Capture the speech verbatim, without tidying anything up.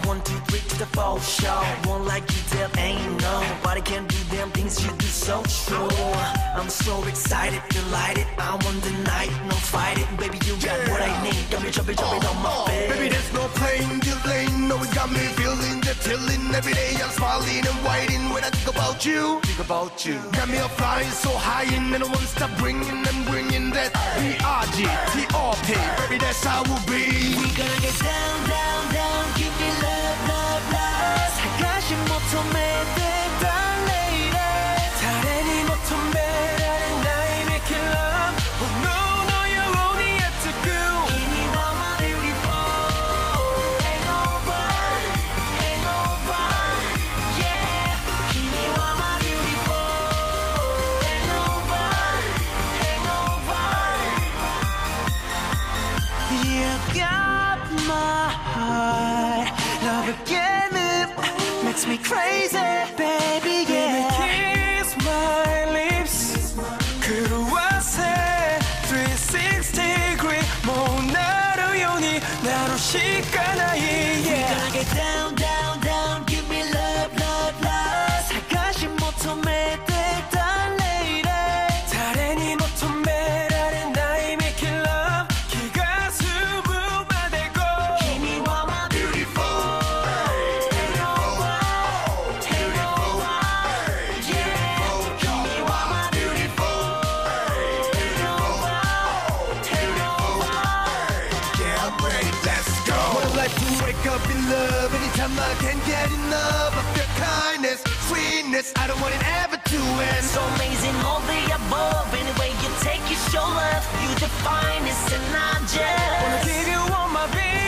one, two, three to the four show. One like you, there ain't nobody can do them things you do so true. I'm so excited, delighted. I want the night, no fight it. Baby, you got what I need. Got me jumping, jumping on my bed. Baby, there's no playing, dealing. No, it's got me feeling the tilling. Every day I'm smiling and waiting when I think about you. Think about you. Got me up flying so high and I won't stop bringing and bringing that B R G T R P. Baby, that's how we'll be. We gonna get down, down, down. Give me love, love, love. 살가신 모토 매대 달래이래. 다른이 모토 매라는 나의 making love. Oh no, no, you're only yet to go. 이미 너무 beautiful. Ain't over, ain't over. Yeah, 이미 너무 beautiful. Ain't over, ain't over. You got my heart. Love again, it makes me crazy, baby, yeah. Kiss my lips. 그루와세 three sixty degree. 모나루 요니 나로 시간아이. We gonna get down, down, down. Give me love, love, love. 살가신 모토 매대 달래이래. 다른이 모토 매라는 나의 making love. 기가 수부마대고. 이미 와마 beautiful. Ain't over, ain't over. Yeah, 이미 와마 beautiful. Ain't over, ain't over. Yeah, I'm ready, let's go. What a life to wake up in love. Anytime I can get enough of your kindness, sweetness, I don't want it ever to end. So amazing, all the above. Anyway you take, you show love. You define this and I just Wanna give you all my baby.